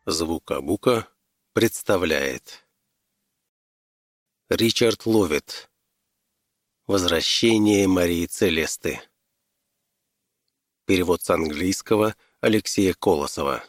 Звукобука представляет Ричард Ловит. Возвращение Марии Целесты. Перевод с английского Алексея Колосова.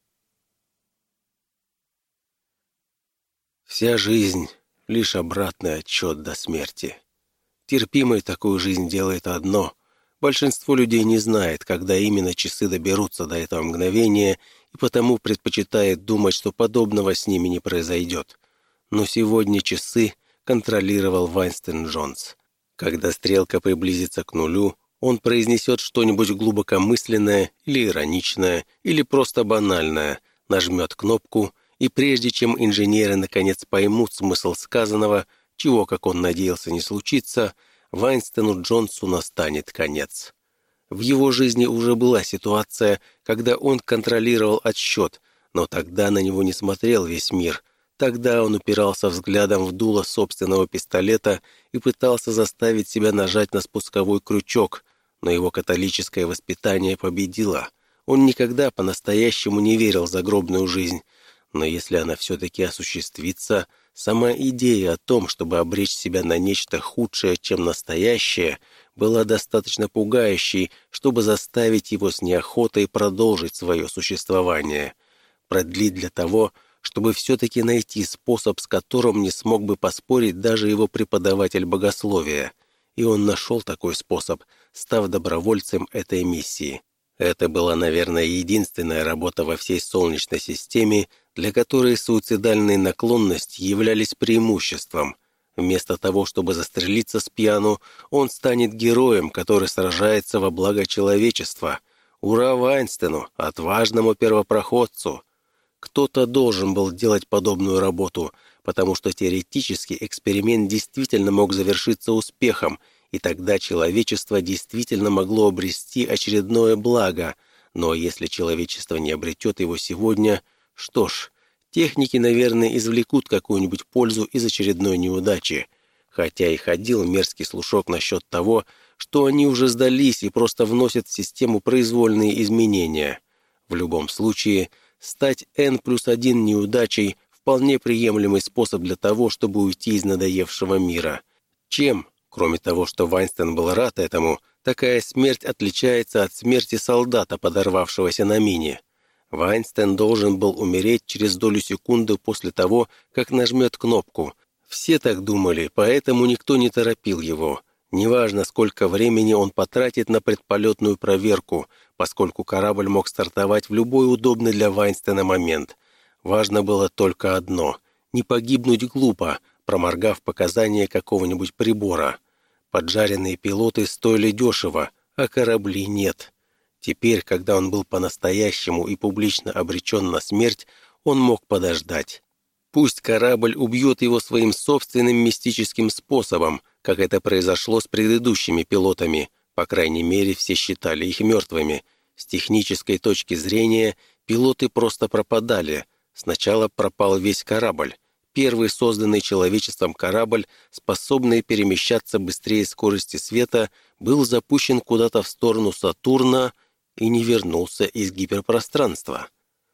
Вся жизнь — лишь обратный отсчет до смерти. Терпимой такую жизнь делает одно: большинство людей не знает, когда именно часы доберутся до этого мгновения, и потому предпочитает думать, что подобного с ними не произойдет. Но сегодня часы контролировал Вайнстон Джонс. Когда стрелка приблизится к нулю, он произнесет что-нибудь глубокомысленное или ироничное, или просто банальное, нажмет кнопку, и прежде чем инженеры наконец поймут смысл сказанного, чего, как он надеялся, не случится, Вайнстону Джонсу настанет конец. В его жизни уже была ситуация, когда он контролировал отсчет, но тогда на него не смотрел весь мир. Тогда он упирался взглядом в дуло собственного пистолета и пытался заставить себя нажать на спусковой крючок, но его католическое воспитание победило. Он никогда по-настоящему не верил в загробную жизнь. Но если она все-таки осуществится, сама идея о том, чтобы обречь себя на нечто худшее, чем настоящее, была достаточно пугающей, чтобы заставить его с неохотой продолжить свое существование. Продлить для того, чтобы все-таки найти способ, с которым не смог бы поспорить даже его преподаватель богословия. И он нашел такой способ, став добровольцем этой миссии. Это была, наверное, единственная работа во всей Солнечной системе, для которой суицидальные наклонности являлись преимуществом. Вместо того, чтобы застрелиться с пьяну, он станет героем, который сражается во благо человечества. Ура Вайнстону, отважному первопроходцу! Кто-то должен был делать подобную работу, потому что теоретически эксперимент действительно мог завершиться успехом, и тогда человечество действительно могло обрести очередное благо. Но если человечество не обретет его сегодня, что ж, техники, наверное, извлекут какую-нибудь пользу из очередной неудачи. Хотя и ходил мерзкий слушок насчет того, что они уже сдались и просто вносят в систему произвольные изменения. В любом случае, стать N+1 неудачей – вполне приемлемый способ для того, чтобы уйти из надоевшего мира. Чем? Кроме того, что Вайнстон был рад этому, такая смерть отличается от смерти солдата, подорвавшегося на мине. Вайнстон должен был умереть через долю секунды после того, как нажмет кнопку. Все так думали, поэтому никто не торопил его. Неважно, сколько времени он потратит на предполетную проверку, поскольку корабль мог стартовать в любой удобный для Вайнстона момент. Важно было только одно — не погибнуть глупо, проморгав показания какого-нибудь прибора. Поджаренные пилоты стоили дешево, а корабли нет. Теперь, когда он был по-настоящему и публично обречен на смерть, он мог подождать. Пусть корабль убьет его своим собственным мистическим способом, как это произошло с предыдущими пилотами. По крайней мере, все считали их мертвыми. С технической точки зрения, пилоты просто пропадали. Сначала пропал весь корабль. Первый созданный человечеством корабль, способный перемещаться быстрее скорости света, был запущен куда-то в сторону Сатурна и не вернулся из гиперпространства.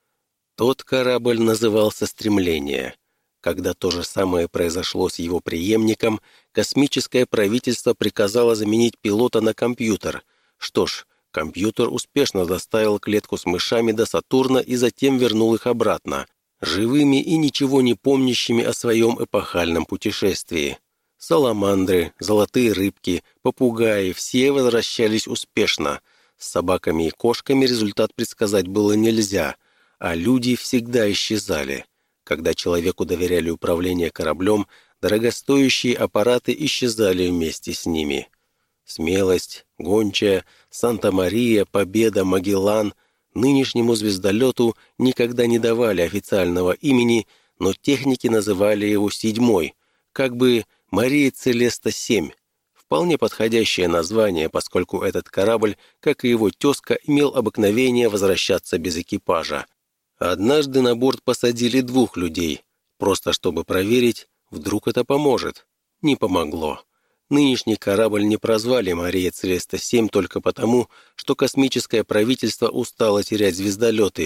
Тот корабль назывался «Стремление». Когда то же самое произошло с его преемником, космическое правительство приказало заменить пилота на компьютер. Что ж, компьютер успешно доставил клетку с мышами до Сатурна и затем вернул их обратно, живыми и ничего не помнящими о своем эпохальном путешествии. Саламандры, золотые рыбки, попугаи – все возвращались успешно. С собаками и кошками результат предсказать было нельзя, а люди всегда исчезали. Когда человеку доверяли управление кораблем, дорогостоящие аппараты исчезали вместе с ними. Смелость, Гончая, Санта-Мария, Победа, Магеллан – нынешнему звездолету никогда не давали официального имени, но техники называли его «Седьмой», как бы «Мария Целеста-7». Вполне подходящее название, поскольку этот корабль, как и его тезка, имел обыкновение возвращаться без экипажа. Однажды на борт посадили 2 людей, просто чтобы проверить, вдруг это поможет. Не помогло. Нынешний корабль не прозвали «Мария Целеста-7» только потому, что космическое правительство устало терять звездолеты.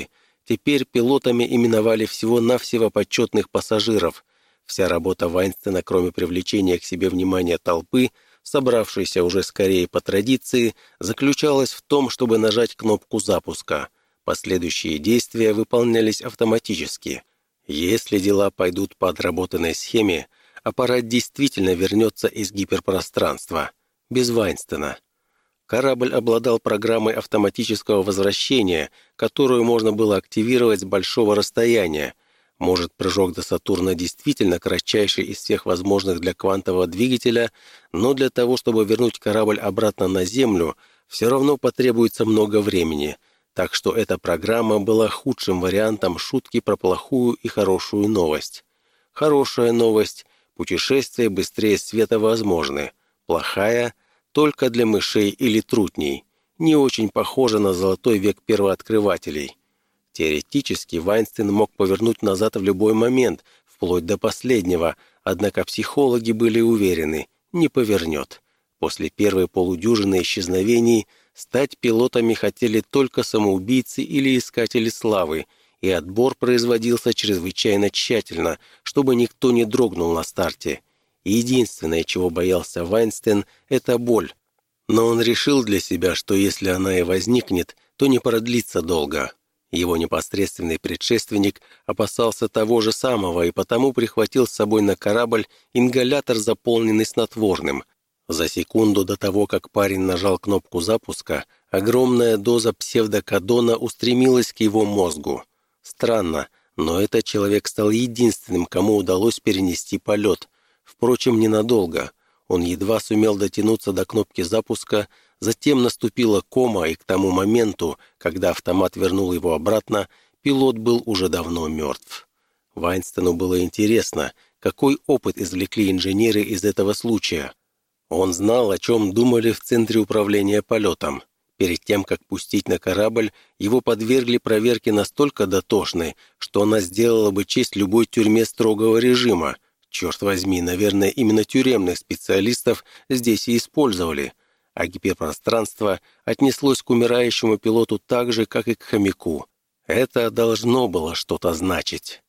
Теперь пилотами именовали всего-навсего почетных пассажиров. Вся работа Вайнстена, кроме привлечения к себе внимания толпы, собравшейся уже скорее по традиции, заключалась в том, чтобы нажать кнопку запуска. Последующие действия выполнялись автоматически. Если дела пойдут по отработанной схеме, аппарат действительно вернется из гиперпространства. Без Вайнстена. Корабль обладал программой автоматического возвращения, которую можно было активировать с большого расстояния. Может, прыжок до Сатурна действительно кратчайший из всех возможных для квантового двигателя, но для того, чтобы вернуть корабль обратно на Землю, все равно потребуется много времени. Так что эта программа была худшим вариантом шутки про плохую и хорошую новость. Хорошая новость – путешествия быстрее света возможны. Плохая – только для мышей или трутней. Не очень похоже на золотой век первооткрывателей. Теоретически Вайнстен мог повернуть назад в любой момент, вплоть до последнего, однако психологи были уверены – не повернет. После первой полудюжины исчезновений стать пилотами хотели только самоубийцы или искатели славы, и отбор производился чрезвычайно тщательно, чтобы никто не дрогнул на старте. Единственное, чего боялся Вайнстен, это боль. Но он решил для себя, что если она и возникнет, то не продлится долго. Его непосредственный предшественник опасался того же самого и потому прихватил с собой на корабль ингалятор, заполненный снотворным. За секунду до того, как парень нажал кнопку запуска, огромная доза псевдокодона устремилась к его мозгу. Странно, но этот человек стал единственным, кому удалось перенести полет. Впрочем, ненадолго. Он едва сумел дотянуться до кнопки запуска, затем наступила кома, и к тому моменту, когда автомат вернул его обратно, пилот был уже давно мертв. Вайнстену было интересно, какой опыт извлекли инженеры из этого случая. Он знал, о чем думали в Центре управления полетом. Перед тем, как пустить на корабль, его подвергли проверке настолько дотошной, что она сделала бы честь любой тюрьме строгого режима. Черт возьми, наверное, именно тюремных специалистов здесь и использовали. А гиперпространство отнеслось к умирающему пилоту так же, как и к хомяку. Это должно было что-то значить.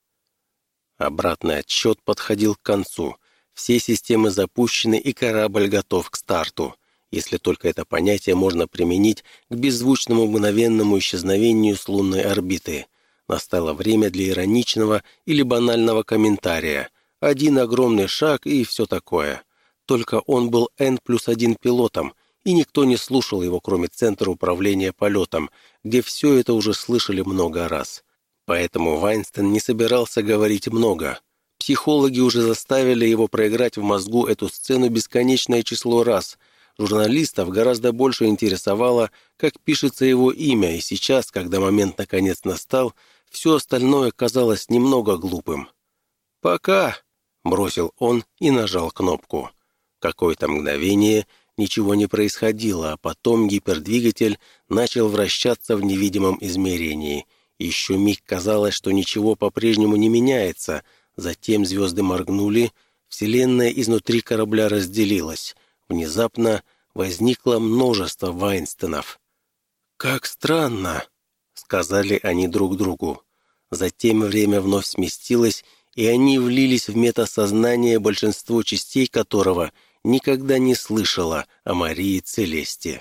Обратный отсчет подходил к концу. Все системы запущены, и корабль готов к старту. Если только это понятие можно применить к беззвучному мгновенному исчезновению с лунной орбиты. Настало время для ироничного или банального комментария. Один огромный шаг и все такое. Только он был N+1 пилотом, и никто не слушал его, кроме Центра управления полетом, где все это уже слышали много раз. Поэтому Вайнстен не собирался говорить много. Психологи уже заставили его проиграть в мозгу эту сцену бесконечное число раз. Журналистов гораздо больше интересовало, как пишется его имя, и сейчас, когда момент наконец настал, все остальное казалось немного глупым. «Пока!» — бросил он и нажал кнопку. Какое-то мгновение ничего не происходило, а потом гипердвигатель начал вращаться в невидимом измерении. Еще миг казалось, что ничего по-прежнему не меняется. Затем звезды моргнули, вселенная изнутри корабля разделилась. Внезапно возникло множество Вайнстенов. «Как странно!» — сказали они друг другу. Затем время вновь сместилось, и они влились в метасознание, большинство частей которого никогда не слышало о Марии Целесте.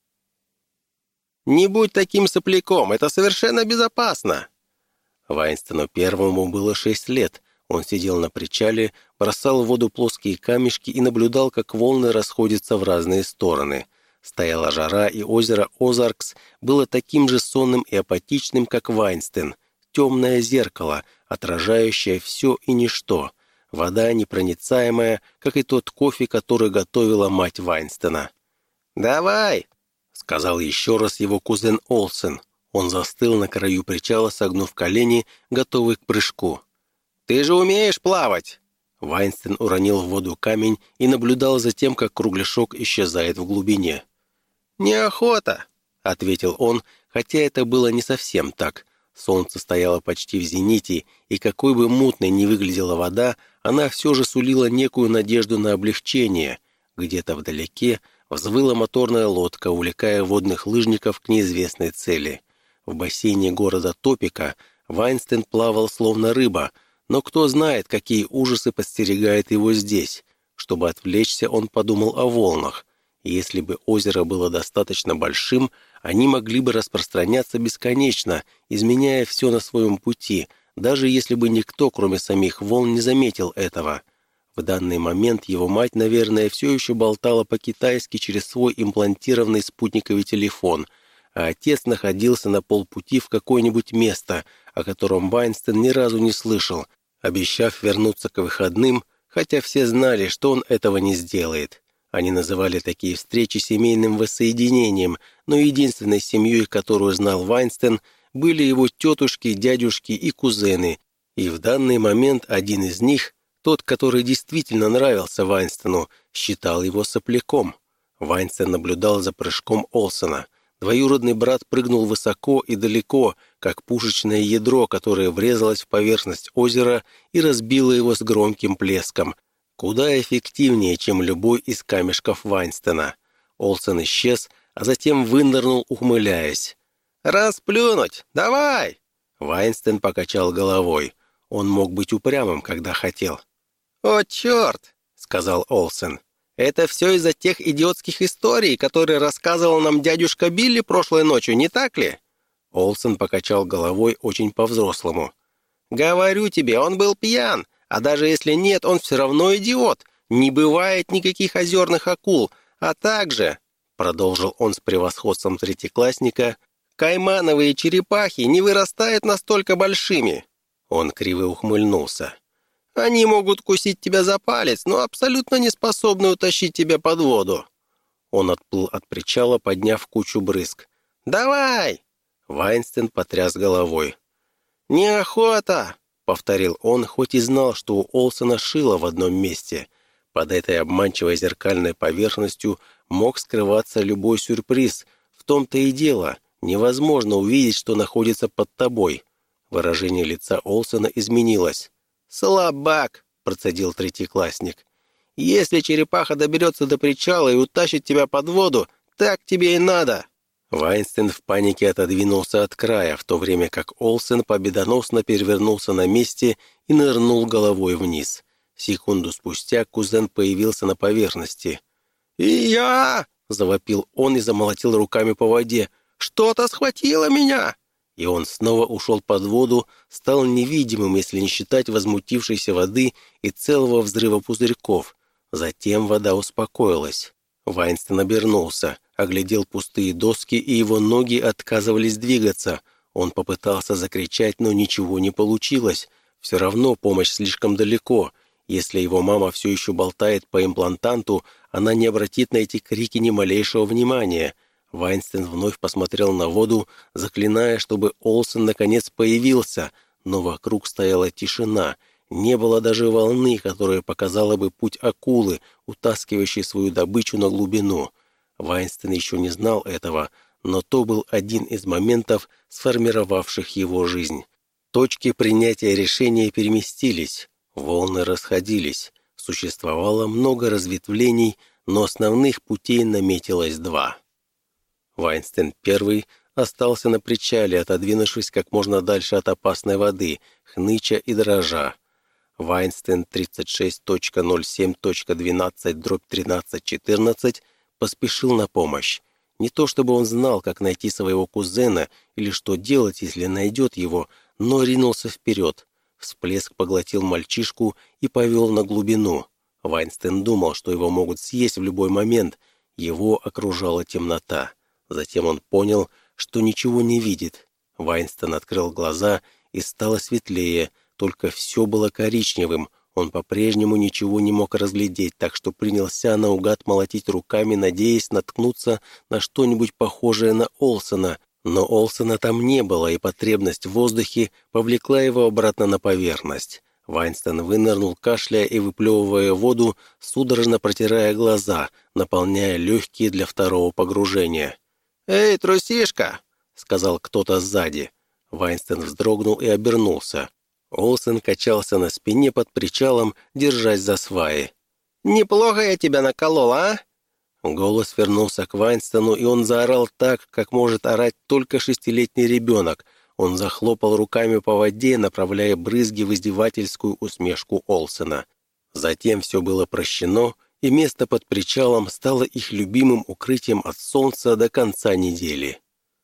«Не будь таким сопляком, это совершенно безопасно!» Вайнстену первому было 6 лет. Он сидел на причале, бросал в воду плоские камешки и наблюдал, как волны расходятся в разные стороны. Стояла жара, и озеро Озаркс было таким же сонным и апатичным, как Вайнстен. Темное зеркало, отражающее все и ничто. Вода непроницаемая, как и тот кофе, который готовила мать Вайнстена. «Давай!» — сказал еще раз его кузен Олсен. Он застыл на краю причала, согнув колени, готовый к прыжку. «Ты же умеешь плавать!» Вайнстен уронил в воду камень и наблюдал за тем, как кругляшок исчезает в глубине. «Неохота!» — ответил он, хотя это было не совсем так. Солнце стояло почти в зените, и какой бы мутной ни выглядела вода, она все же сулила некую надежду на облегчение. Где-то вдалеке взвыла моторная лодка, увлекая водных лыжников к неизвестной цели. В бассейне города Топика Вайнстен плавал словно рыба, но кто знает, какие ужасы подстерегают его здесь. Чтобы отвлечься, он подумал о волнах. Если бы озеро было достаточно большим, они могли бы распространяться бесконечно, изменяя все на своем пути, даже если бы никто, кроме самих волн, не заметил этого. В данный момент его мать, наверное, все еще болтала по-китайски через свой имплантированный спутниковый телефон, а отец находился на полпути в какое-нибудь место, о котором Вайнстен ни разу не слышал, обещав вернуться к выходным, хотя все знали, что он этого не сделает. Они называли такие встречи семейным воссоединением, но единственной семьей, которую знал Вайнстен, были его тетушки, дядюшки и кузены, и в данный момент один из них, тот, который действительно нравился Вайнстену, считал его сопляком. Вайнстен наблюдал за прыжком Олсена. Двоюродный брат прыгнул высоко и далеко, как пушечное ядро, которое врезалось в поверхность озера и разбило его с громким плеском. Куда эффективнее, чем любой из камешков Вайнстена. Олсен исчез, а затем вынырнул, ухмыляясь. «Расплюнуть! Давай!» Вайнстен покачал головой. Он мог быть упрямым, когда хотел. «О, черт!» — сказал Олсен. «Это все из-за тех идиотских историй, которые рассказывал нам дядюшка Билли прошлой ночью, не так ли?» Олсен покачал головой очень по-взрослому. «Говорю тебе, он был пьян, а даже если нет, он все равно идиот. Не бывает никаких озерных акул, а также, — продолжил он с превосходством третьеклассника, — каймановые черепахи не вырастают настолько большими». Он криво ухмыльнулся. «Они могут кусить тебя за палец, но абсолютно не способны утащить тебя под воду». Он отплыл от причала, подняв кучу брызг. «Давай!» Вайнстен потряс головой. «Неохота!» — повторил он, хоть и знал, что у Олсена шило в одном месте. Под этой обманчивой зеркальной поверхностью мог скрываться любой сюрприз. В том-то и дело. Невозможно увидеть, что находится под тобой. Выражение лица Олсена изменилось. «Слабак!» — процедил третьеклассник. «Если черепаха доберется до причала и утащит тебя под воду, так тебе и надо!» Вайнстен в панике отодвинулся от края, в то время как Олсен победоносно перевернулся на месте и нырнул головой вниз. Секунду спустя кузен появился на поверхности. «И я!» — завопил он и замолотил руками по воде. «Что-то схватило меня!» И он снова ушел под воду, стал невидимым, если не считать возмутившейся воды и целого взрыва пузырьков. Затем вода успокоилась. Вайнстен обернулся, оглядел пустые доски, и его ноги отказывались двигаться. Он попытался закричать, но ничего не получилось. Все равно помощь слишком далеко. Если его мама все еще болтает по имплантанту, она не обратит на эти крики ни малейшего внимания. Вайнстен вновь посмотрел на воду, заклиная, чтобы Олсен наконец появился, но вокруг стояла тишина. Не было даже волны, которая показала бы путь акулы, утаскивающей свою добычу на глубину. Вайнстен еще не знал этого, но то был один из моментов, сформировавших его жизнь. Точки принятия решения переместились, волны расходились. Существовало много разветвлений, но основных путей наметилось два. Вайнстен первый остался на причале, отодвинувшись как можно дальше от опасной воды, хныча и дрожа. Вайнстен 36.07.12/1314 поспешил на помощь. Не то чтобы он знал, как найти своего кузена или что делать, если найдет его, но ринулся вперед. Всплеск поглотил мальчишку и повел на глубину. Вайнстен думал, что его могут съесть в любой момент. Его окружала темнота. Затем он понял, что ничего не видит. Вайнстен открыл глаза, и стало светлее, только все было коричневым. Он по-прежнему ничего не мог разглядеть, так что принялся наугад молотить руками, надеясь наткнуться на что-нибудь похожее на Олсена. Но Олсена там не было, и потребность в воздухе повлекла его обратно на поверхность. Вайнстен вынырнул, кашляя и выплевывая воду, судорожно протирая глаза, наполняя легкие для второго погружения. «Эй, трусишка!» — сказал кто-то сзади. Вайнстен вздрогнул и обернулся. Олсен качался на спине под причалом, держась за сваи. «Неплохо я тебя наколол, а?» Голос вернулся к Вайнстену, и он заорал так, как может орать только 6-летний ребенок. Он захлопал руками по воде, направляя брызги в издевательскую усмешку Олсена. Затем все было прощено, и место под причалом стало их любимым укрытием от солнца до конца недели.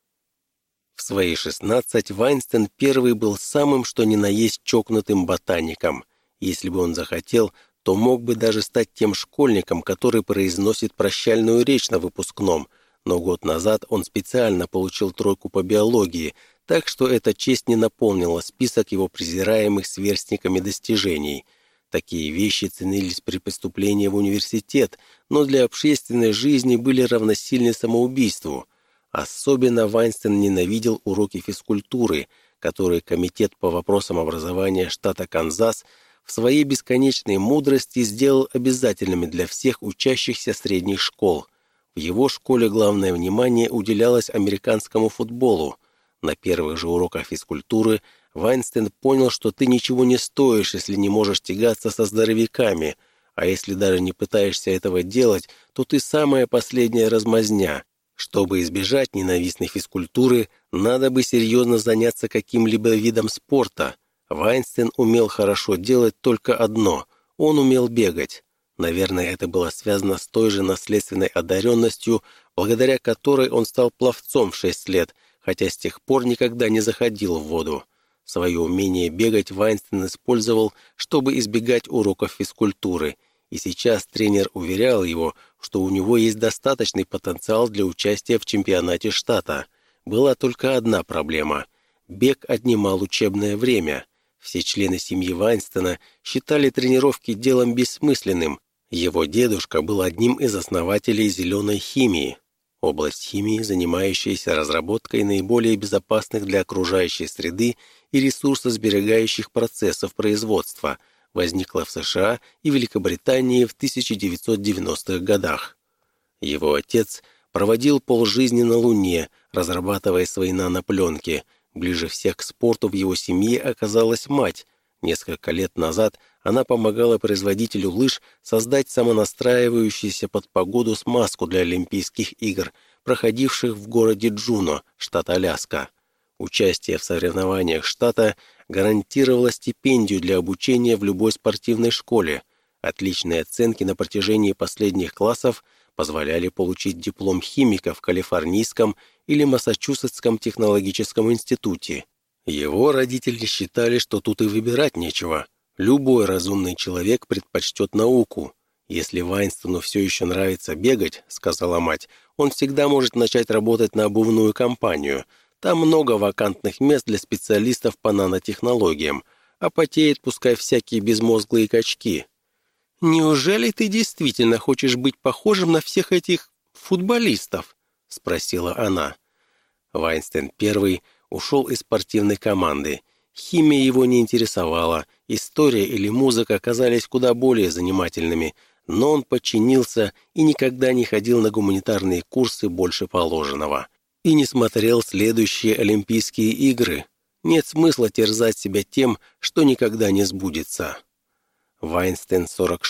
В свои 16 Вайнстон первый был самым что ни на есть чокнутым ботаником. Если бы он захотел, то мог бы даже стать тем школьником, который произносит прощальную речь на выпускном, но год назад он специально получил тройку по биологии, так что эта честь не наполнила список его презираемых сверстниками достижений. Такие вещи ценились при поступлении в университет, но для общественной жизни были равносильны самоубийству. Особенно Вайнстон ненавидел уроки физкультуры, которые Комитет по вопросам образования штата Канзас в своей бесконечной мудрости сделал обязательными для всех учащихся средних школ. В его школе главное внимание уделялось американскому футболу. На первых же уроках физкультуры Вайнстон понял, что ты ничего не стоишь, если не можешь тягаться со здоровяками, а если даже не пытаешься этого делать, то ты самая последняя размазня. Чтобы избежать ненавистной физкультуры, надо бы серьезно заняться каким-либо видом спорта. Вайнстон умел хорошо делать только одно – он умел бегать. Наверное, это было связано с той же наследственной одаренностью, благодаря которой он стал пловцом в 6 лет, хотя с тех пор никогда не заходил в воду. Свое умение бегать Вайнстон использовал, чтобы избегать уроков физкультуры, и сейчас тренер уверял его, что у него есть достаточный потенциал для участия в чемпионате штата. Была только одна проблема – бег отнимал учебное время. Все члены семьи Вайнстона считали тренировки делом бессмысленным. Его дедушка был одним из основателей зеленой химии. Область химии, занимающаяся разработкой наиболее безопасных для окружающей среды и ресурсосберегающих процессов производства, возникла в США и Великобритании в 1990-х годах. Его отец проводил полжизни на Луне, разрабатывая свои нанопленки. Ближе всех к спорту в его семье оказалась мать. Несколько лет назад она помогала производителю лыж создать самонастраивающуюся под погоду смазку для Олимпийских игр, проходивших в городе Джуно, штат Аляска. Участие в соревнованиях штата гарантировало стипендию для обучения в любой спортивной школе. Отличные оценки на протяжении последних классов позволяли получить диплом химика в Калифорнийском или Массачусетском технологическом институте. Его родители считали, что тут и выбирать нечего. Любой разумный человек предпочтет науку. «Если Вайнстону все еще нравится бегать, — сказала мать, — он всегда может начать работать на обувную компанию. Там много вакантных мест для специалистов по нанотехнологиям, а потеют пускай всякие безмозглые качки». «Неужели ты действительно хочешь быть похожим на всех этих футболистов?» — спросила она. Вайнстон первый ушел из спортивной команды. Химия его не интересовала, история или музыка казались куда более занимательными, но он подчинился и никогда не ходил на гуманитарные курсы больше положенного. И не смотрел следующие Олимпийские игры. Нет смысла терзать себя тем, что никогда не сбудется. Вайнстон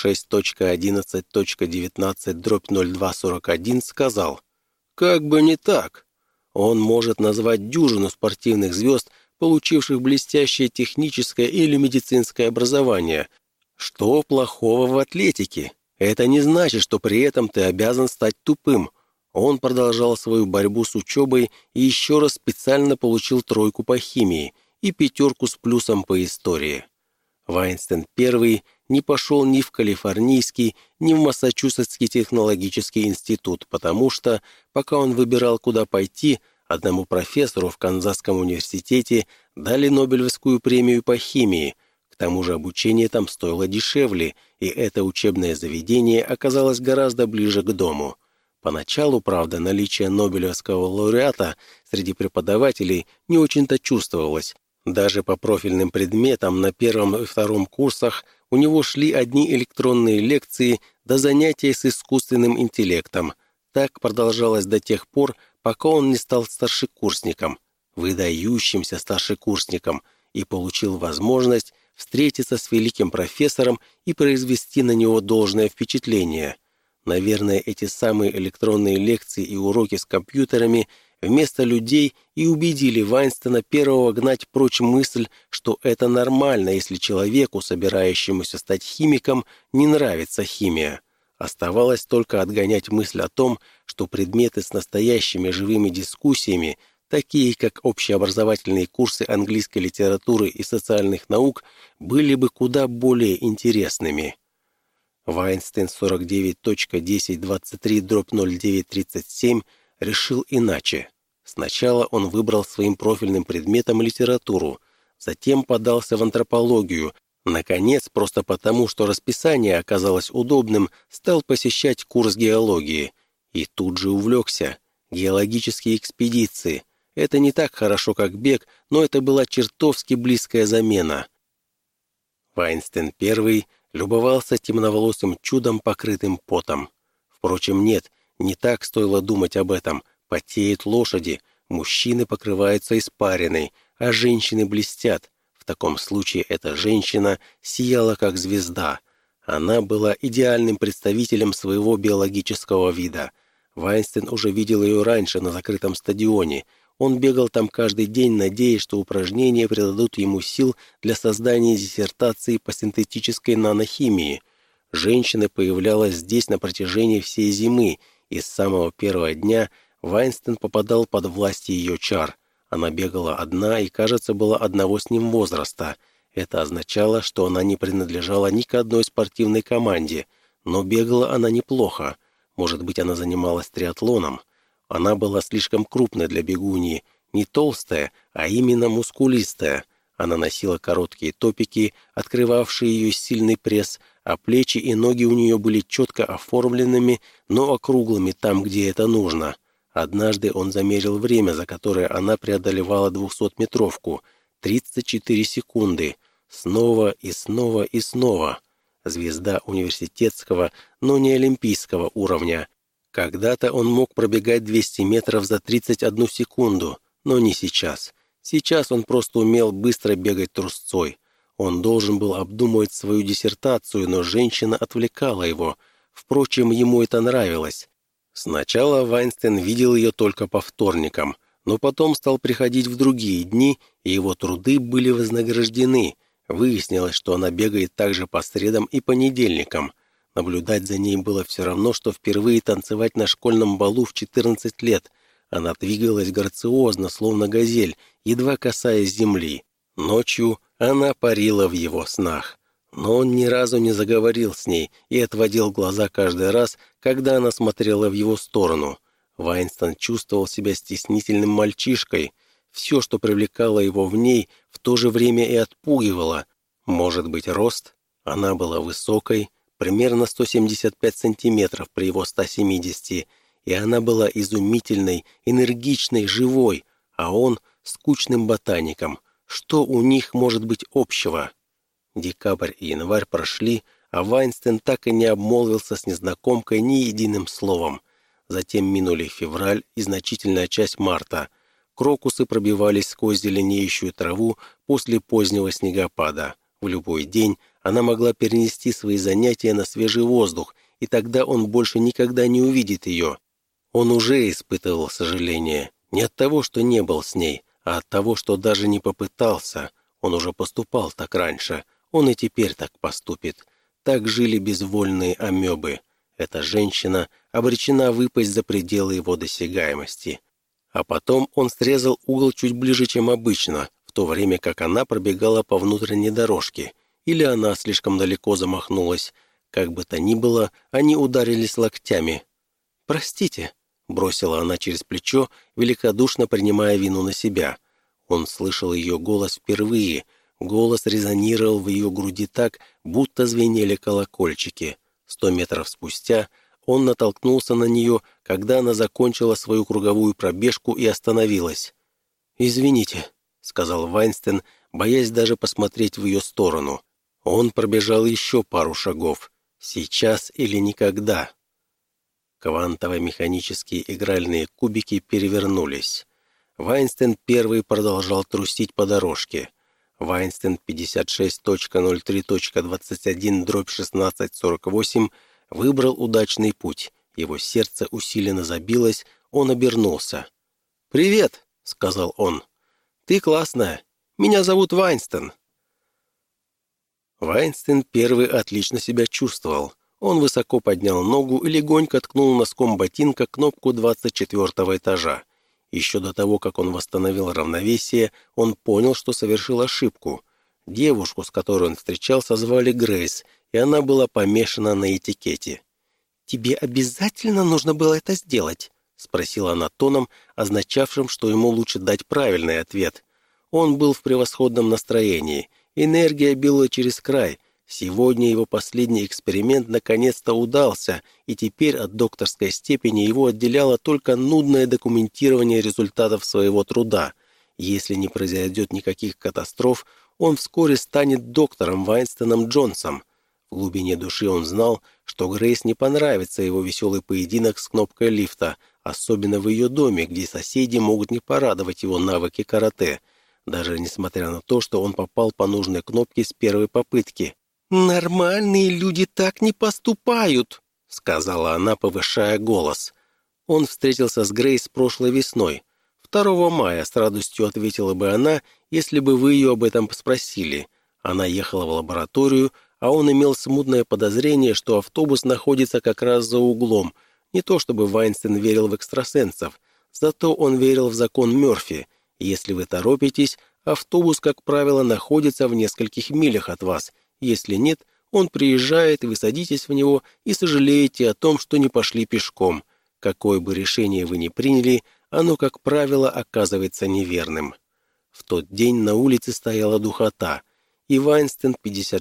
46.11.19/0241 сказал: «Как бы не так. Он может назвать дюжину спортивных звезд, получивших блестящее техническое или медицинское образование. Что плохого в атлетике? Это не значит, что при этом ты обязан стать тупым». Он продолжал свою борьбу с учебой и еще раз специально получил тройку по химии и 5 с плюсом по истории. Вайнстон первый не пошел ни в Калифорнийский, ни в Массачусетский технологический институт, потому что, пока он выбирал, куда пойти, одному профессору в Канзасском университете дали Нобелевскую премию по химии. К тому же обучение там стоило дешевле, и это учебное заведение оказалось гораздо ближе к дому. Поначалу, правда, наличие Нобелевского лауреата среди преподавателей не очень-то чувствовалось. Даже по профильным предметам на 1 и 2 курсах у него шли одни электронные лекции до занятия с искусственным интеллектом. Так продолжалось до тех пор, пока он не стал старшекурсником, выдающимся старшекурсником, и получил возможность встретиться с великим профессором и произвести на него должное впечатление. Наверное, эти самые электронные лекции и уроки с компьютерами вместо людей и убедили Вайнстона первого гнать прочь мысль, что это нормально, если человеку, собирающемуся стать химиком, не нравится химия. Оставалось только отгонять мысль о том, что предметы с настоящими живыми дискуссиями, такие как общеобразовательные курсы английской литературы и социальных наук, были бы куда более интересными. Вайнстейн 49.1023/0937 решил иначе. Сначала он выбрал своим профильным предметом литературу, затем подался в антропологию, наконец, просто потому, что расписание оказалось удобным, стал посещать курс геологии. И тут же увлекся. Геологические экспедиции. Это не так хорошо, как бег, но это была чертовски близкая замена. Вайнстейн I любовался темноволосым чудом, покрытым потом. Впрочем, нет, не так стоило думать об этом. Потеют лошади, мужчины покрываются испариной, а женщины блестят. В таком случае эта женщина сияла как звезда. Она была идеальным представителем своего биологического вида. Вайнстейн уже видел ее раньше на закрытом стадионе. Он бегал там каждый день, надеясь, что упражнения придадут ему сил для создания диссертации по синтетической нанохимии. Женщина появлялась здесь на протяжении всей зимы, и с самого первого дня Вайнстейн попадал под власть ее чар. Она бегала одна и, кажется, была одного с ним возраста. Это означало, что она не принадлежала ни к одной спортивной команде, но бегала она неплохо. Может быть, она занималась триатлоном. Она была слишком крупной для бегуньи, не толстая, а именно мускулистая. Она носила короткие топики, открывавшие ее сильный пресс, а плечи и ноги у нее были четко оформленными, но округлыми там, где это нужно. Однажды он замерил время, за которое она преодолевала 200-метровку. 34 секунды. Снова и снова и снова. Звезда университетского, но не олимпийского уровня. Когда-то он мог пробегать 200 метров за 31 секунду, но не сейчас. Сейчас он просто умел быстро бегать трусцой. Он должен был обдумывать свою диссертацию, но женщина отвлекала его. Впрочем, ему это нравилось. Сначала Вайнстейн видел ее только по вторникам, но потом стал приходить в другие дни, и его труды были вознаграждены. Выяснилось, что она бегает также по средам и понедельникам. Наблюдать за ней было все равно, что впервые танцевать на школьном балу в 14 лет. Она двигалась грациозно, словно газель, едва касаясь земли. Ночью она парила в его снах. Но он ни разу не заговорил с ней и отводил глаза каждый раз, когда она смотрела в его сторону. Вайнстейн чувствовал себя стеснительным мальчишкой. Все, что привлекало его в ней, в то же время и отпугивало. Может быть, рост? Она была высокой, примерно 175 сантиметров при его 170, и она была изумительной, энергичной, живой, а он — скучным ботаником. Что у них может быть общего? Декабрь и январь прошли, а Вайнстейн так и не обмолвился с незнакомкой ни единым словом. Затем минули февраль и значительная часть марта. Крокусы пробивались сквозь зеленеющую траву после позднего снегопада. В любой день она могла перенести свои занятия на свежий воздух, и тогда он больше никогда не увидит ее. Он уже испытывал сожаление. Не от того, что не был с ней, а от того, что даже не попытался. Он уже поступал так раньше. Он и теперь так поступит. Так жили безвольные амебы. Эта женщина обречена выпасть за пределы его досягаемости. А потом он срезал угол чуть ближе, чем обычно, в то время как она пробегала по внутренней дорожке. Или она слишком далеко замахнулась. Как бы то ни было, они ударились локтями. «Простите», — бросила она через плечо, великодушно принимая вину на себя. Он слышал ее голос впервые. Голос резонировал в ее груди так, будто звенели колокольчики. 100 метров спустя он натолкнулся на нее, когда она закончила свою круговую пробежку и остановилась. «Извините», — сказал Вайнстейн, боясь даже посмотреть в ее сторону. Он пробежал еще пару шагов. Сейчас или никогда. Квантово-механические игральные кубики перевернулись. Вайнстейн первый продолжал трусить по дорожке. Вайнстейн 56.03.21/1648 выбрал удачный путь. Его сердце усиленно забилось, он обернулся. «Привет», — сказал он. «Ты классная. Меня зовут Вайнстон». Вайнстон первый отлично себя чувствовал. Он высоко поднял ногу и легонько ткнул носком ботинка кнопку 24-го этажа. Еще до того, как он восстановил равновесие, он понял, что совершил ошибку. Девушку, с которой он встречался, звали Грейс, и она была помешана на этикете. «Тебе обязательно нужно было это сделать?» — спросила она тоном, означавшим, что ему лучше дать правильный ответ. Он был в превосходном настроении. Энергия била через край. Сегодня его последний эксперимент наконец-то удался, и теперь от докторской степени его отделяло только нудное документирование результатов своего труда. Если не произойдет никаких катастроф, он вскоре станет доктором Вайнстоном Джонсом. В глубине души он знал, что Грейс не понравится его веселый поединок с кнопкой лифта, особенно в ее доме, где соседи могут не порадовать его навыки карате, даже несмотря на то, что он попал по нужной кнопке с первой попытки. «Нормальные люди так не поступают», — сказала она, повышая голос. Он встретился с Грейс прошлой весной. 2 мая, с радостью ответила бы она, если бы вы ее об этом спросили. Она ехала в лабораторию, а он имел смутное подозрение, что автобус находится как раз за углом. Не то чтобы Вайнстон верил в экстрасенсов, зато он верил в закон Мёрфи. Если вы торопитесь, автобус, как правило, находится в нескольких милях от вас. Если нет, он приезжает, вы садитесь в него и сожалеете о том, что не пошли пешком. Какое бы решение вы ни приняли, оно, как правило, оказывается неверным. В тот день на улице стояла духота, и Вайнстон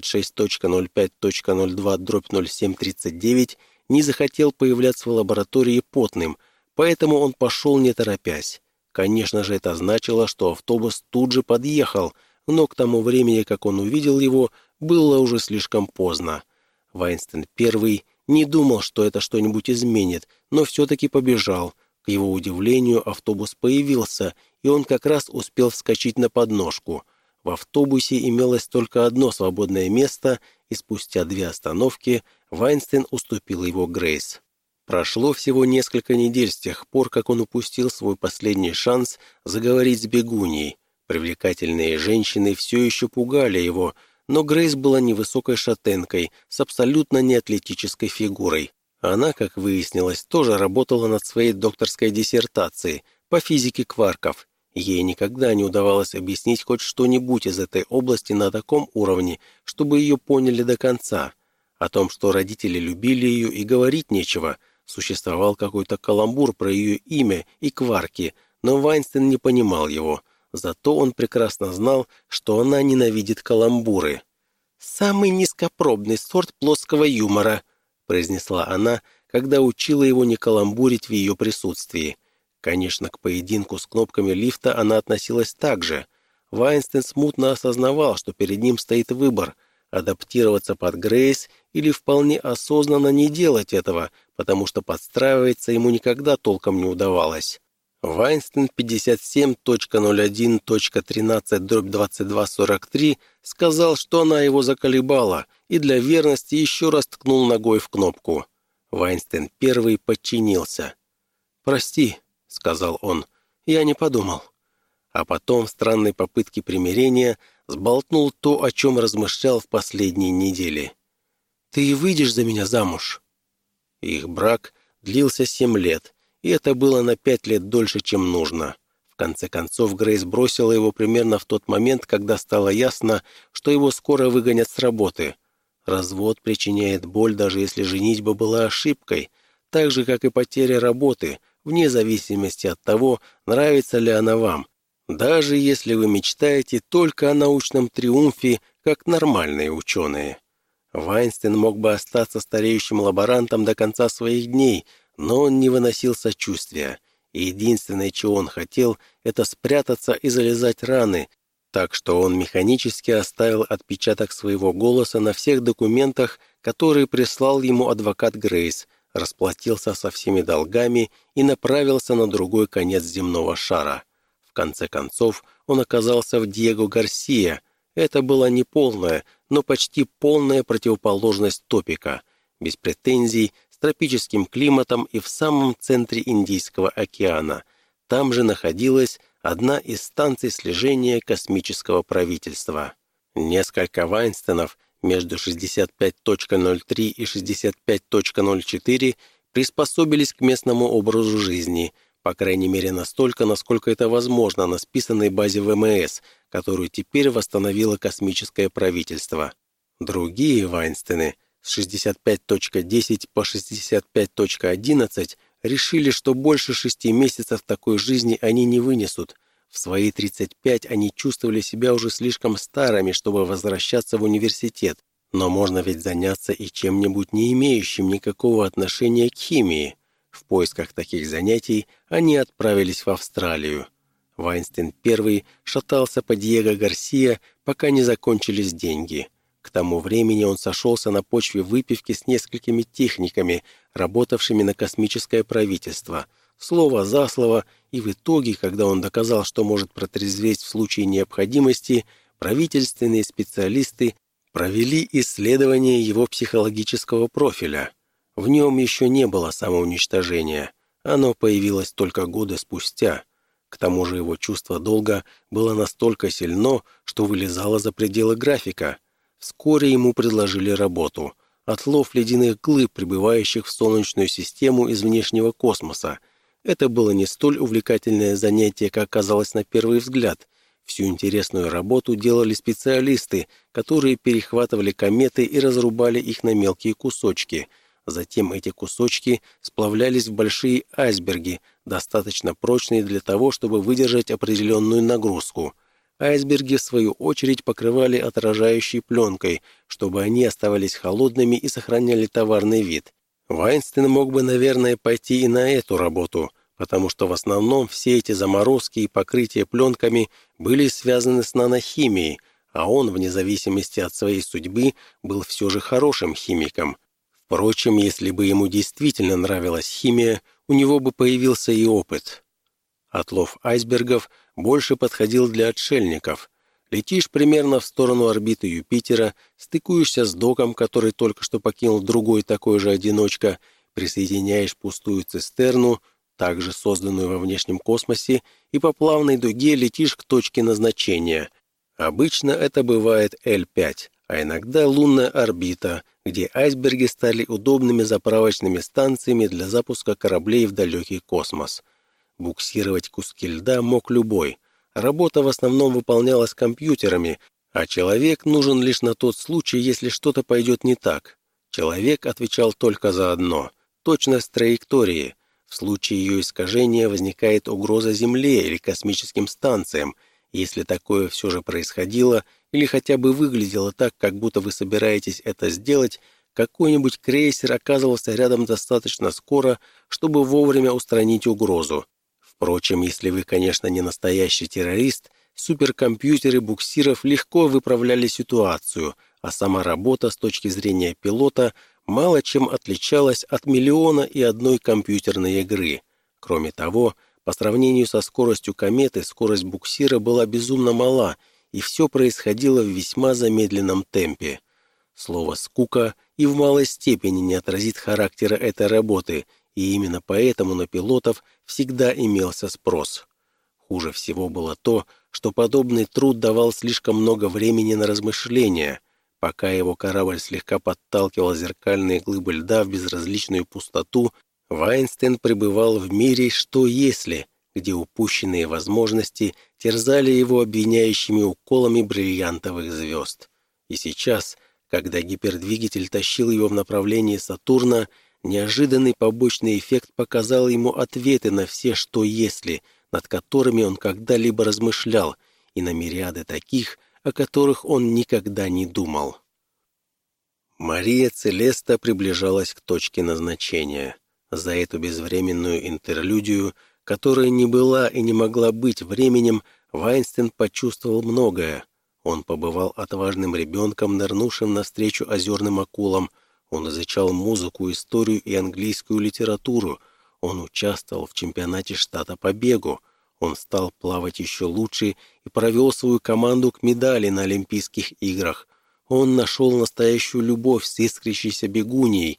56.05.02/0739 не захотел появляться в лаборатории потным, поэтому он пошел не торопясь. Конечно же, это значило, что автобус тут же подъехал, но к тому времени, как он увидел его, было уже слишком поздно. Вайнстон первый не думал, что это что-нибудь изменит, но все-таки побежал. К его удивлению, автобус появился, и он как раз успел вскочить на подножку. В автобусе имелось только одно свободное место, и спустя 2 остановки Вайнстон уступил его Грейс. Прошло всего несколько недель с тех пор, как он упустил свой последний шанс заговорить с бегуньей. Привлекательные женщины все еще пугали его, но Грейс была невысокой шатенкой с абсолютно неатлетической фигурой. Она, как выяснилось, тоже работала над своей докторской диссертацией по физике кварков. Ей никогда не удавалось объяснить хоть что-нибудь из этой области на таком уровне, чтобы ее поняли до конца. О том, что родители любили ее, и говорить нечего. Существовал какой-то каламбур про ее имя и кварки, но Вайнстон не понимал его. Зато он прекрасно знал, что она ненавидит каламбуры. «Самый низкопробный сорт плоского юмора», — произнесла она, когда учила его не каламбурить в ее присутствии. Конечно, к поединку с кнопками лифта она относилась так же. Вайнстон смутно осознавал, что перед ним стоит выбор — адаптироваться под Грейс или вполне осознанно не делать этого, потому что подстраиваться ему никогда толком не удавалось. Вайнстон 57.01.13/2243 сказал, что она его заколебала, и для верности еще раз ткнул ногой в кнопку. Вайнстон первый подчинился. «Прости», — сказал он, — «я не подумал». А потом в странной попытке примирения сболтнул то, о чем размышлял в последние недели. «Ты выйдешь за меня замуж?» Их брак длился 7 лет, и это было на 5 лет дольше, чем нужно. В конце концов, Грейс бросила его примерно в тот момент, когда стало ясно, что его скоро выгонят с работы. Развод причиняет боль, даже если женитьба была ошибкой, так же, как и потеря работы, вне зависимости от того, нравится ли она вам, даже если вы мечтаете только о научном триумфе, как нормальные ученые. Вайнстон мог бы остаться стареющим лаборантом до конца своих дней, но он не выносил сочувствия, и единственное, чего он хотел, это спрятаться и залезать раны, так что он механически оставил отпечаток своего голоса на всех документах, которые прислал ему адвокат Грейс, расплатился со всеми долгами и направился на другой конец земного шара. В конце концов, он оказался в Диего Гарсия. Это была не полная, но почти полная противоположность Топика, без претензий, с тропическим климатом и в самом центре Индийского океана. Там же находилась одна из станций слежения космического правительства. Несколько Вайнстенов между 65.03 и 65.04 приспособились к местному образу жизни, по крайней мере настолько, насколько это возможно на списанной базе ВМС, которую теперь восстановило космическое правительство. Другие Вайнстены с 65.10 по 65.11 решили, что больше 6 месяцев такой жизни они не вынесут. В свои 35 они чувствовали себя уже слишком старыми, чтобы возвращаться в университет. Но можно ведь заняться и чем-нибудь не имеющим никакого отношения к химии. В поисках таких занятий они отправились в Австралию. Вайнстен I шатался по Диего Гарсия, пока не закончились деньги. К тому времени он сошелся на почве выпивки с несколькими техниками, работавшими на космическое правительство. Слово за слово, и в итоге, когда он доказал, что может протрезветь в случае необходимости, правительственные специалисты провели исследование его психологического профиля. В нем еще не было самоуничтожения. Оно появилось только годы спустя. К тому же его чувство долга было настолько сильно, что вылезало за пределы графика. Вскоре ему предложили работу – отлов ледяных глыб, прибывающих в Солнечную систему из внешнего космоса. Это было не столь увлекательное занятие, как казалось на первый взгляд. Всю интересную работу делали специалисты, которые перехватывали кометы и разрубали их на мелкие кусочки. Затем эти кусочки сплавлялись в большие айсберги, достаточно прочные для того, чтобы выдержать определенную нагрузку. Айсберги, в свою очередь, покрывали отражающей пленкой, чтобы они оставались холодными и сохраняли товарный вид. Вайнстен мог бы, наверное, пойти и на эту работу, потому что в основном все эти заморозки и покрытия пленками были связаны с нанохимией, а он, вне зависимости от своей судьбы, был все же хорошим химиком. Впрочем, если бы ему действительно нравилась химия, у него бы появился и опыт. Отлов айсбергов больше подходил для отшельников. Летишь примерно в сторону орбиты Юпитера, стыкуешься с доком, который только что покинул другой такой же одиночка, присоединяешь пустую цистерну, также созданную во внешнем космосе, и по плавной дуге летишь к точке назначения. Обычно это бывает L5, а иногда лунная орбита, где айсберги стали удобными заправочными станциями для запуска кораблей в далекий космос. Буксировать куски льда мог любой. Работа в основном выполнялась компьютерами, а человек нужен лишь на тот случай, если что-то пойдет не так. Человек отвечал только за одно – точность траектории. В случае ее искажения возникает угроза Земле или космическим станциям. Если такое все же происходило или хотя бы выглядело так, как будто вы собираетесь это сделать, какой-нибудь крейсер оказывался рядом достаточно скоро, чтобы вовремя устранить угрозу. Впрочем, если вы, конечно, не настоящий террорист, суперкомпьютеры буксиров легко выправляли ситуацию, а сама работа с точки зрения пилота мало чем отличалась от миллиона и одной компьютерной игры. Кроме того, по сравнению со скоростью кометы, скорость буксира была безумно мала, и все происходило в весьма замедленном темпе. Слово «скука» и в малой степени не отразит характера этой работы, и именно поэтому на пилотов всегда имелся спрос. Хуже всего было то, что подобный труд давал слишком много времени на размышления. Пока его корабль слегка подталкивал зеркальные глыбы льда в безразличную пустоту, Вайнстен пребывал в мире «что если», где упущенные возможности терзали его обвиняющими уколами бриллиантовых звезд. И сейчас, когда гипердвигатель тащил его в направлении Сатурна, неожиданный побочный эффект показал ему ответы на все «что если», над которыми он когда-либо размышлял, и на мириады таких, о которых он никогда не думал. Мария Целеста приближалась к точке назначения. За эту безвременную интерлюдию, которая не была и не могла быть временем, Вайнстен почувствовал многое. Он побывал отважным ребенком, нырнувшим навстречу озерным акулам. Он изучал музыку, историю и английскую литературу. Он участвовал в чемпионате штата по бегу. Он стал плавать еще лучше и провел свою команду к медали на Олимпийских играх. Он нашел настоящую любовь с искрящейся бегуньей.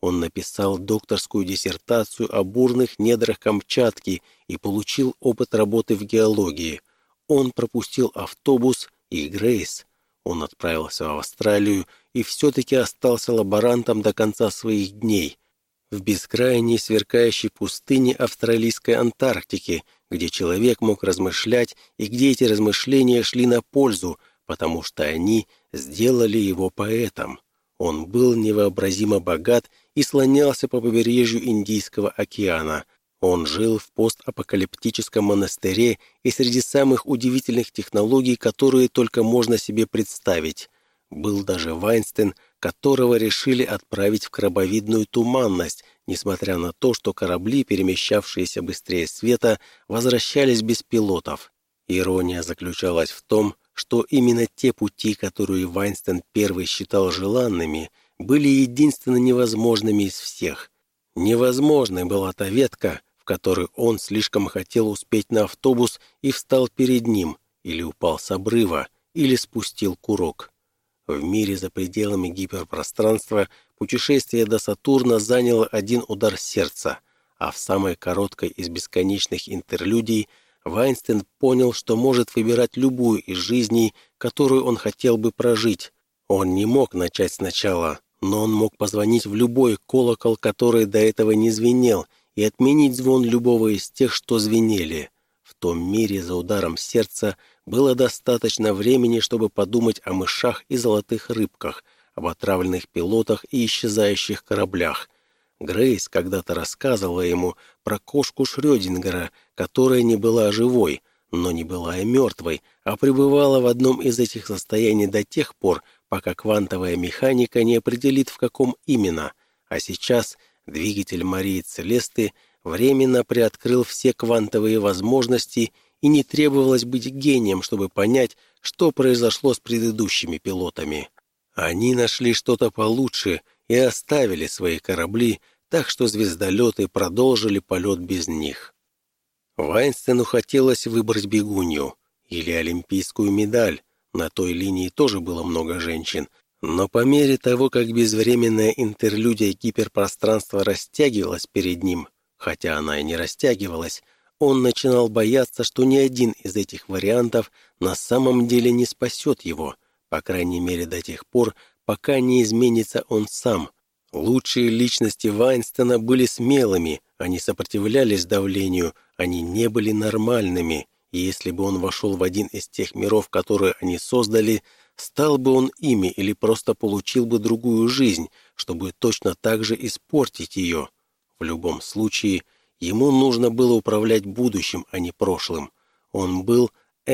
Он написал докторскую диссертацию о бурных недрах Камчатки и получил опыт работы в геологии. Он пропустил автобус и Грейс. Он отправился в Австралию и все-таки остался лаборантом до конца своих дней. В бескрайней сверкающей пустыне австралийской Антарктики, где человек мог размышлять и где эти размышления шли на пользу, потому что они сделали его поэтом. Он был невообразимо богат и слонялся по побережью Индийского океана. Он жил в постапокалиптическом монастыре и среди самых удивительных технологий, которые только можно себе представить. Был даже Вайнстейн, которого решили отправить в крабовидную туманность, несмотря на то, что корабли, перемещавшиеся быстрее света, возвращались без пилотов. Ирония заключалась в том, что именно те пути, которые Вайнстейн первый считал желанными, были единственно невозможными из всех. Невозможной была та ветка, в которой он слишком хотел успеть на автобус и встал перед ним, или упал с обрыва, или спустил курок. В мире за пределами гиперпространства путешествие до Сатурна заняло один удар сердца, а в самой короткой из бесконечных интерлюдий Вайнстейн понял, что может выбирать любую из жизней, которую он хотел бы прожить. Он не мог начать сначала, но он мог позвонить в любой колокол, который до этого не звенел, и отменить звон любого из тех, что звенели. В том мире за ударом сердца было достаточно времени, чтобы подумать о мышах и золотых рыбках, об отравленных пилотах и исчезающих кораблях. Грейс когда-то рассказывала ему про кошку Шрёдингера, которая не была живой, но не была и мертвой, а пребывала в одном из этих состояний до тех пор, пока квантовая механика не определит, в каком именно. А сейчас двигатель Марии Целесты временно приоткрыл все квантовые возможности, и не требовалось быть гением, чтобы понять, что произошло с предыдущими пилотами. Они нашли что-то получше и оставили свои корабли, так что звездолеты продолжили полет без них. Вайнстейну хотелось выбрать бегунью или олимпийскую медаль. На той линии тоже было много женщин. Но по мере того, как безвременная интерлюдия гиперпространства растягивалась перед ним, хотя она и не растягивалась, он начинал бояться, что ни один из этих вариантов на самом деле не спасет его, по крайней мере до тех пор, пока не изменится он сам. Лучшие личности Вайнстейна были смелыми, они сопротивлялись давлению, они не были нормальными, и если бы он вошел в один из тех миров, которые они создали, стал бы он ими или просто получил бы другую жизнь, чтобы точно так же испортить ее. В любом случае, ему нужно было управлять будущим, а не прошлым. Он был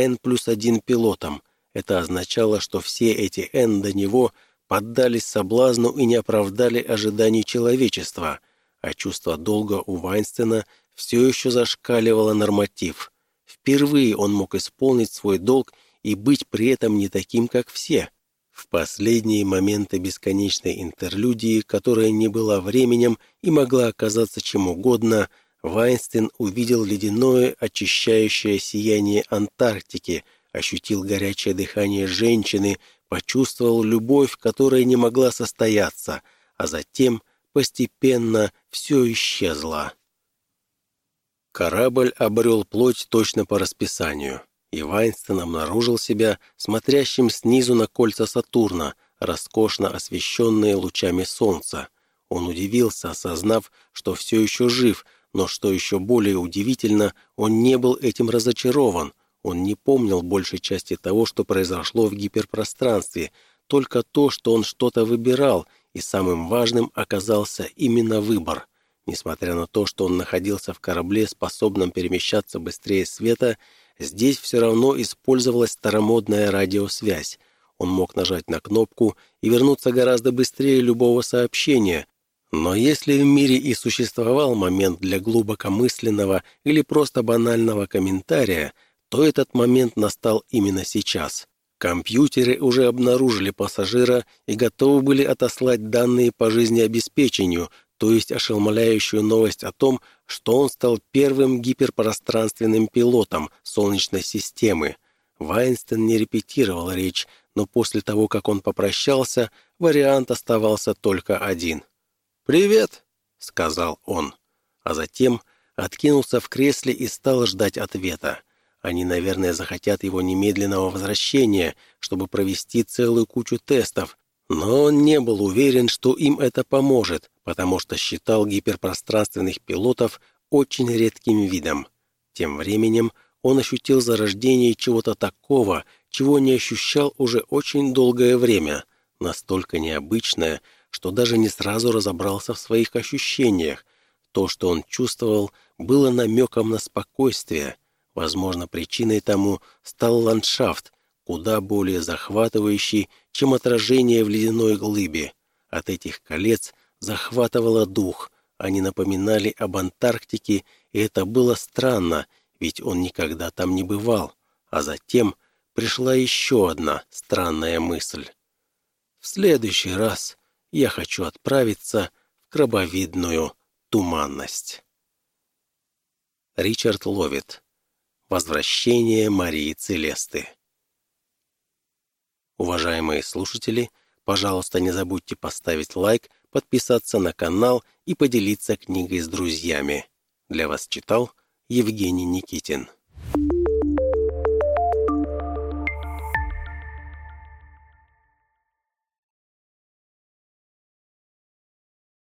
N+1 пилотом. Это означало, что все эти N до него поддались соблазну и не оправдали ожиданий человечества, а чувство долга у Вайнстейна все еще зашкаливало норматив. Впервые он мог исполнить свой долг и быть при этом не таким, как все. В последние моменты бесконечной интерлюдии, которая не была временем и могла оказаться чем угодно, Вайнстейн увидел ледяное очищающее сияние Антарктики, ощутил горячее дыхание женщины, почувствовал любовь, которая не могла состояться, а затем постепенно все исчезло. Корабль обрел плоть точно по расписанию, и Вайнстейн обнаружил себя смотрящим снизу на кольца Сатурна, роскошно освещенные лучами солнца. Он удивился, осознав, что все еще жив, но, что еще более удивительно, он не был этим разочарован. Он не помнил большей части того, что произошло в гиперпространстве, только то, что он что-то выбирал, и самым важным оказался именно выбор. Несмотря на то, что он находился в корабле, способном перемещаться быстрее света, здесь все равно использовалась старомодная радиосвязь. Он мог нажать на кнопку и вернуться гораздо быстрее любого сообщения. Но если в мире и существовал момент для глубокомысленного или просто банального комментария, то этот момент настал именно сейчас. Компьютеры уже обнаружили пассажира и готовы были отослать данные по жизнеобеспечению, то есть ошеломляющую новость о том, что он стал первым гиперпространственным пилотом Солнечной системы. Вайнстейн не репетировал речь, но после того, как он попрощался, вариант оставался только один. «Привет», — сказал он, а затем откинулся в кресле и стал ждать ответа. Они, наверное, захотят его немедленного возвращения, чтобы провести целую кучу тестов, но он не был уверен, что им это поможет, потому что считал гиперпространственных пилотов очень редким видом. Тем временем он ощутил зарождение чего-то такого, чего не ощущал уже очень долгое время, настолько необычное, что даже не сразу разобрался в своих ощущениях. То, что он чувствовал, было намеком на спокойствие. Возможно, причиной тому стал ландшафт, куда более захватывающий, чем отражение в ледяной глыбе. От этих колец захватывало дух. Они напоминали об Антарктике, и это было странно, ведь он никогда там не бывал. А затем пришла еще одна странная мысль. В следующий раз я хочу отправиться в крабовидную туманность. Ричард Ловит. Возвращение Марии Целесты. Уважаемые слушатели, пожалуйста, не забудьте поставить лайк, подписаться на канал и поделиться книгой с друзьями. Для вас читал Евгений Никитин.